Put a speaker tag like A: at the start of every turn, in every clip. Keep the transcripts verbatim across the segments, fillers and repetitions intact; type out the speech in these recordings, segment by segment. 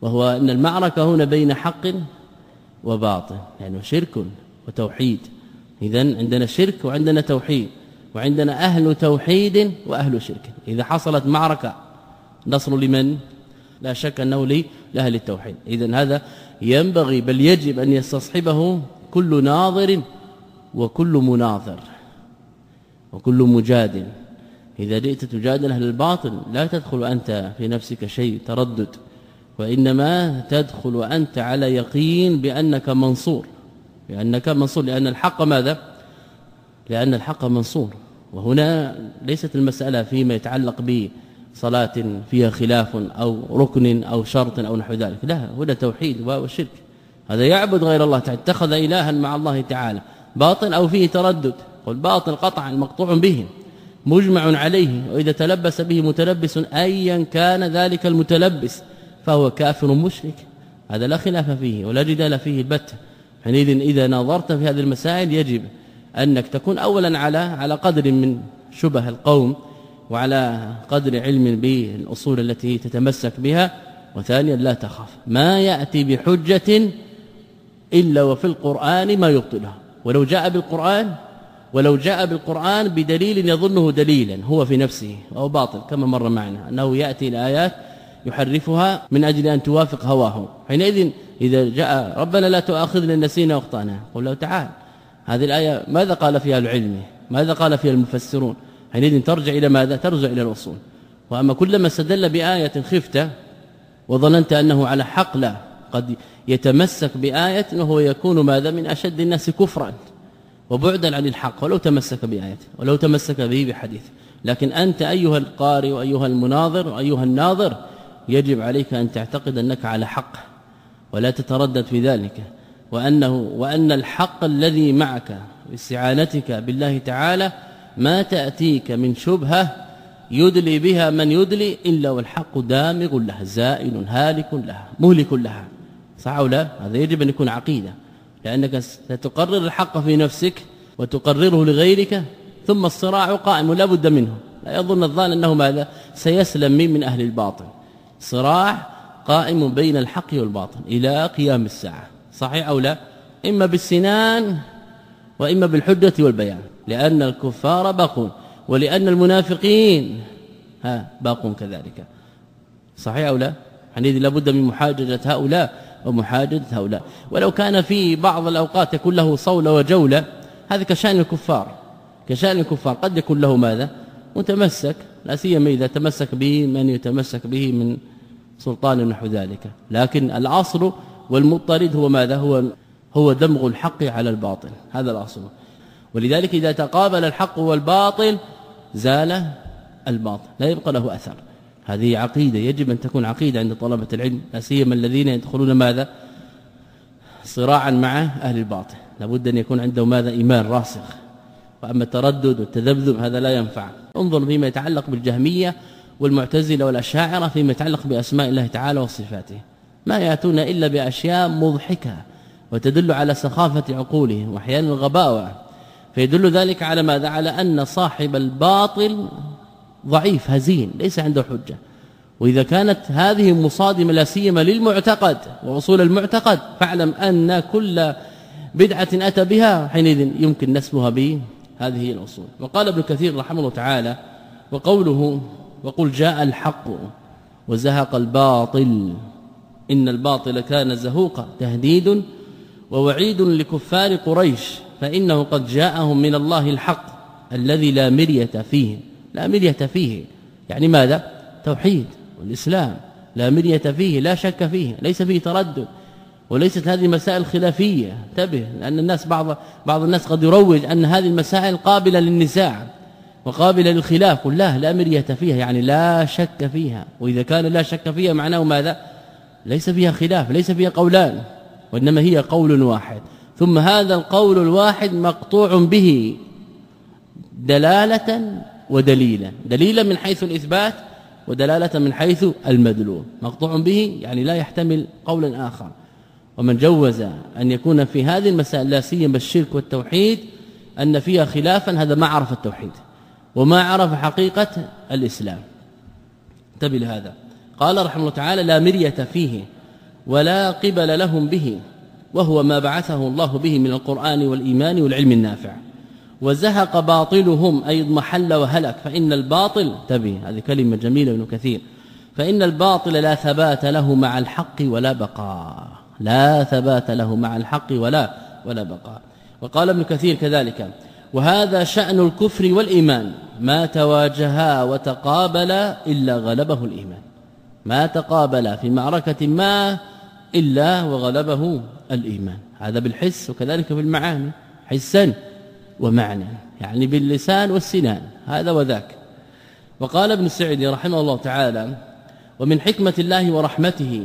A: وهو أن المعركة هنا بين حق وباطل، يعني شرك وتوحيد. إذن عندنا شرك وعندنا توحيد، وعندنا أهل توحيد وأهل شرك. إذا حصلت معركة نصر لمن؟ لا شك أنه لأهل التوحيد. إذن هذا ينبغي بل يجب أن يستصحبه كل ناظر وكل مناظر وكل مجادل. إذا جئت تجادل أهل الباطل لا تدخل أنت في نفسك شيء تردد، وإنما تدخل أنت على يقين بأنك منصور، لأنك منصور لأن الحق ماذا؟ لأن الحق منصور. وهنا ليست المسألة فيما يتعلق بصلاة فيها خلاف أو ركن أو شرط أو نحو ذلك، لا، هنا توحيد والشرك. هذا يعبد غير الله تعالى، اتخذ إلها مع الله تعالى، باطل أو فيه تردد. قل باطل قطعا مقطوع به مجمع عليه، وإذا تلبس به متلبس أيا كان ذلك المتلبس فهو كافر مشرك، هذا لا خلاف فيه ولا جدال فيه البتة. حينئذ إذا نظرت في هذه المسائل يجب أنك تكون أولا على على قدر من شبه القوم وعلى قدر علم بالأصول التي تتمسك بها، وثانيا لا تخاف ما يأتي بحجة إلا وفي القرآن ما يبطلها، ولو جاء بالقرآن ولو جاء بالقرآن بدليل يظنه دليلا هو في نفسه أو باطل، كما مر معنا أنه يأتي الآيات يحرفها من أجل أن توافق هواه. حينئذ إذا جاء ربنا لا تؤاخذنا إن نسينا واخطأنا، قل له تعال هذه الآية ماذا قال فيها العلم، ماذا قال فيها المفسرون؟ حينئذ ترجع إلى ماذا؟ ترجع إلى الأصول. وأما كلما استدل بآية خفت وظننت أنه على حق، لا، قد يتمسك بآية وهو يكون ماذا؟ من أشد الناس كفرا وبعدا عن الحق ولو تمسك بآية ولو تمسك به بحديث. لكن أنت أيها القارئ وأيها المناظر وأيها الناظر يجب عليك أن تعتقد أنك على حق ولا تتردد في ذلك، وأنه وأن الحق الذي معك باستعانتك بالله تعالى ما تأتيك من شبهة يدلي بها من يدلي إلا والحق دامغ لها زائل هالك لها مهلك لها، صح أو لا؟ هذا يجب أن يكون عقيدة، لأنك ستقرر الحق في نفسك وتقرره لغيرك، ثم الصراع قائم لا بد منه. لا يظن الظان أنه ماذا؟ سيسلم من من أهل الباطل. صراع قائم بين الحق والباطل إلى قيام الساعة، صحيح أو لا؟ إما بالسنان وإما بالحجة والبيان، لأن الكفار باقون ولأن المنافقين ها باقون كذلك، صحيح أو لا؟ حينئذ لابد من محاججة هؤلاء ومحاججة هؤلاء. ولو كان في بعض الأوقات يكون له صولة وجولة، هذا كشأن الكفار، كشأن الكفار قد يكون له ماذا؟ متمسك، لا سيما إذا تمسك به من يتمسك به من سلطان نحو ذلك. لكن الأصل والمضطرد هو ماذا؟ هو هو دمغ الحق على الباطل، هذا الأصل. ولذلك إذا تقابل الحق والباطل زال الباطل، لا يبقى له أثر. هذه عقيدة يجب أن تكون عقيدة عند طلبة العلم، لا سيما الذين يدخلون ماذا؟ صراعا مع أهل الباطل، لابد أن يكون عنده ماذا؟ إيمان راسخ. وأما التردد والتذبذب هذا لا ينفع. انظر فيما يتعلق بالجهمية والمعتزلة والأشاعرة فيما يتعلق بأسماء الله تعالى وصفاته، ما يأتون إلا بأشياء مضحكة وتدل على سخافة عقولهم وأحيانا الغباوة، فيدل ذلك على ماذا؟ على أن صاحب الباطل ضعيف هزين ليس عنده حجة. وإذا كانت هذه مصادمة لا سيما للمعتقد وأصول المعتقد، فاعلم أن كل بدعة أتى بها حينئذ يمكن نسبها بهذه الأصول. وقال ابن كثير رحمه الله تعالى: وقوله وقل جاء الحق وزهق الباطل إن الباطل كان زهوقا تهديد ووعيد لكفار قريش، فإنه قد جاءهم من الله الحق الذي لا مرية فيه. لا مرية فيه يعني ماذا؟ توحيد والإسلام، لا مرية فيه، لا شك فيه، ليس فيه تردد، وليست هذه مسائل خلافية. انتبه، لأن الناس بعض بعض الناس قد يروج أن هذه المسائل قابلة للنزاع وقابلة للخلاف. قل لا لا مرية فيها يعني لا شك فيها، وإذا كان لا شك فيها معناه ماذا؟ ليس فيها خلاف، ليس فيها قولان، وإنما هي قول واحد، ثم هذا القول الواحد مقطوع به دلالة ودليلا، دليلا من حيث الإثبات ودلالة من حيث المدلول. مقطوع به يعني لا يحتمل قولا آخر. ومن جوز أن يكون في هذه المسائل لا سيما الشرك والتوحيد أن فيها خلافا، هذا ما عرف التوحيد وما عرف حقيقة الإسلام. انتبه لهذا. قال رحمه الله تعالى: لا مرية فيه ولا قبل لهم به، وهو ما بعثه الله به من القرآن والإيمان والعلم النافع. وزهق باطلهم أي اضمحل وهلك، فإن الباطل تبي هذه كلمة جميلة ابن كثير، فإن الباطل لا ثبات له مع الحق ولا بقاء، لا ثبات له مع الحق ولا ولا بقاء. وقال ابن كثير كذلك: وهذا شأن الكفر والإيمان، ما تواجها وتقابلا إلا غلبه الإيمان، ما تقابلا في معركة ما إلا وغلبه الإيمان. هذا بالحس وكذلك بالمعاني، حسا ومعنى، يعني باللسان والسنان، هذا وذاك. وقال ابن السعدي رحمه الله تعالى: ومن حكمة الله ورحمته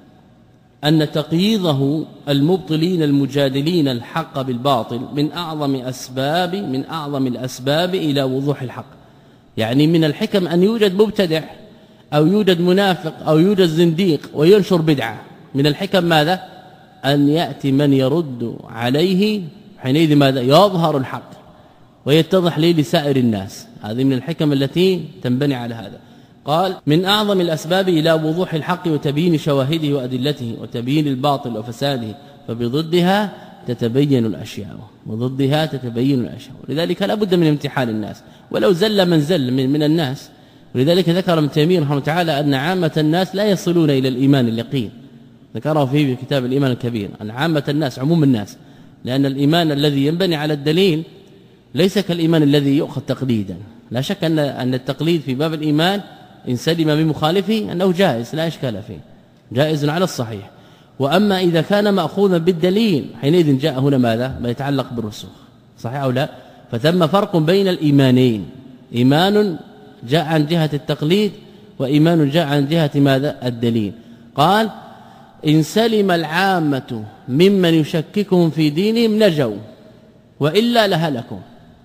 A: أن تقييضه المبطلين المجادلين الحق بالباطل من أعظم أسباب من أعظم الأسباب إلى وضوح الحق. يعني من الحكم أن يوجد مبتدع أو يوجد منافق أو يوجد زنديق وينشر بدعة، من الحكم ماذا؟ أن يأتي من يرد عليه، حينئذ ماذا؟ يظهر الحق ويتضح لي لسائر الناس. هذه من الحكم التي تنبني على هذا. قال: من أعظم الأسباب إلى وضوح الحق وتبيين شواهده وأدلته وتبيين الباطل وفساده، فبضدها تتبين الأشياء، وضدها تتبين الأشياء. ولذلك لا بد من امتحان الناس ولو زل من زل من, من الناس. ولذلك ذكر ابن تيمية رحمه الله تعالى أن عامة الناس لا يصلون إلى الإيمان اليقين، ذكره فيه في كتاب الإيمان الكبير، أن عامة الناس عموم الناس، لأن الإيمان الذي ينبني على الدليل ليس كالإيمان الذي يؤخذ تقليدا. لا شك أن أن التقليد في باب الإيمان إن سلم من مخالفه أنه جائز لا إشكال فيه، جائز على الصحيح. وأما إذا كان مأخوذا بالدليل حينئذ جاء هنا ماذا؟ ما يتعلق بالرسوخ، صحيح أو لا؟ فثم فرق بين الإيمانين، إيمان جاء عن جهة التقليد وإيمان جاء عن جهة ماذا؟ الدليل. قال: إن سلم العامة ممن يشككهم في دينهم نجوا وإلا لهلكوا.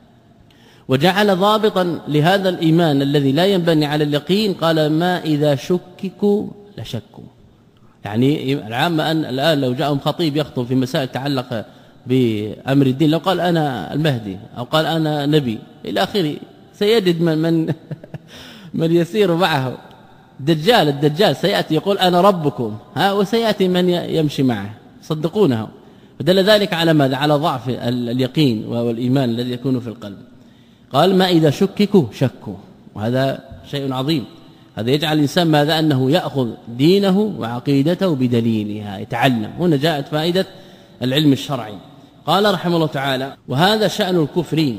A: وجعل ضابطا لهذا الإيمان الذي لا ينبني على اليقين، قال: ما إذا شككوا لشكوا. يعني العامة أن الآن لو جاءهم خطيب يخطب في مسائل تتعلق بأمر الدين، لو قال أنا المهدي أو قال أنا نبي إلى آخره، سيجد من من, من يسير معه. الدجال الدجال سيأتي يقول أنا ربكم، ها، وسيأتي من يمشي معه، صدقونه. ودل ذلك على ماذا؟ على ضعف اليقين والإيمان الذي يكون في القلب. قال: ما إذا شككوا شكوا، وهذا شيء عظيم. هذا يجعل الإنسان ماذا؟ أنه يأخذ دينه وعقيدته بدليلها، يتعلم. هنا جاءت فائدة العلم الشرعي. قال رحمه الله تعالى: وهذا شأن الكفر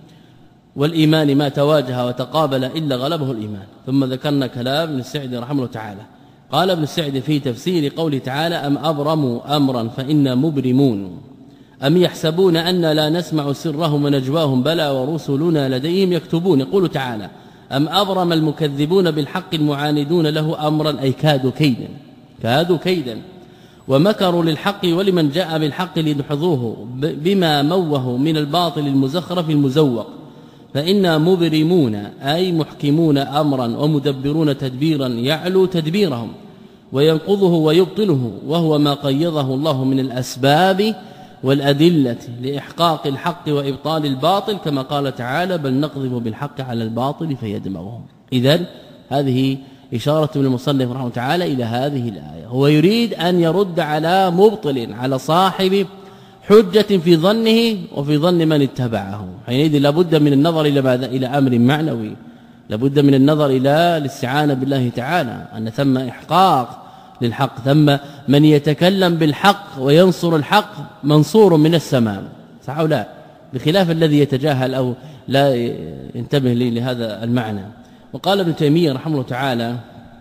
A: والإيمان، ما تواجه وتقابل إلا غلبه الإيمان. ثم ذكرنا كلام ابن السعدي رحمه الله تعالى. قال ابن السعدي في تفسير قوله تعالى: أم أبرموا أمرا فإنا مبرمون، أم يحسبون أن لا نسمع سرهم ونجواهم، بلى ورسلنا لديهم يكتبون. يقول تعالى: أم أبرم المكذبون بالحق المعاندون له أمرا، أي كادوا كيدا، كادوا كيدا ومكروا للحق ولمن جاء بالحق ليدحضوه بما موه من الباطل المزخرف المزوق. فإنا مبرمون أي محكمون أمرا ومدبرون تدبيرا يعلو تدبيرهم وينقضه ويبطله، وهو ما قيضه الله من الأسباب والأدلة لإحقاق الحق وإبطال الباطل، كما قال تعالى: بل نقذف بالحق على الباطل فيدمغه. إذن هذه إشارة من المصنف رحمه تعالى إلى هذه الآية. هو يريد أن يرد على مبطل، على صاحب حجة في ظنه وفي ظن من اتبعه. حينئذ لابد من النظر إلى ماذا؟ إلى أمر معنوي، لابد من النظر إلى الاستعانة بالله تعالى، أن ثم إحقاق للحق، ثم من يتكلم بالحق وينصر الحق منصور من السماء، صح أو لا؟ بخلاف الذي يتجاهل أو لا ينتبه لهذا المعنى. وقال ابن تيمية رحمه الله تعالى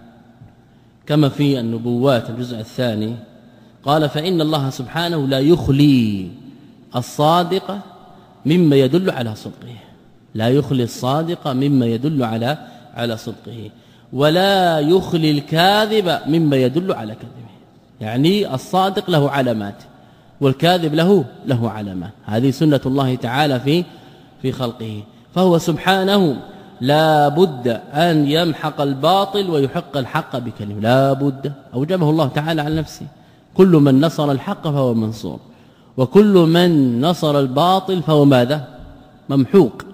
A: كما في النبوات الجزء الثاني، قال: فإن الله سبحانه لا يخلي الصادق مما يدل على صدقه، لا يخلي الصادق مما يدل على على صدقه، ولا يخلي الكاذب مما يدل على كذبه. يعني الصادق له علامات والكاذب له له علامات، هذه سنة الله تعالى في في خلقه. فهو سبحانه لا بد أن يمحق الباطل ويحق الحق بكلمه، لا بد، أوجبه الله تعالى على نفسه. كل من نصر الحق فهو منصور، وكل من نصر الباطل فهو ماذا؟ ممحوق.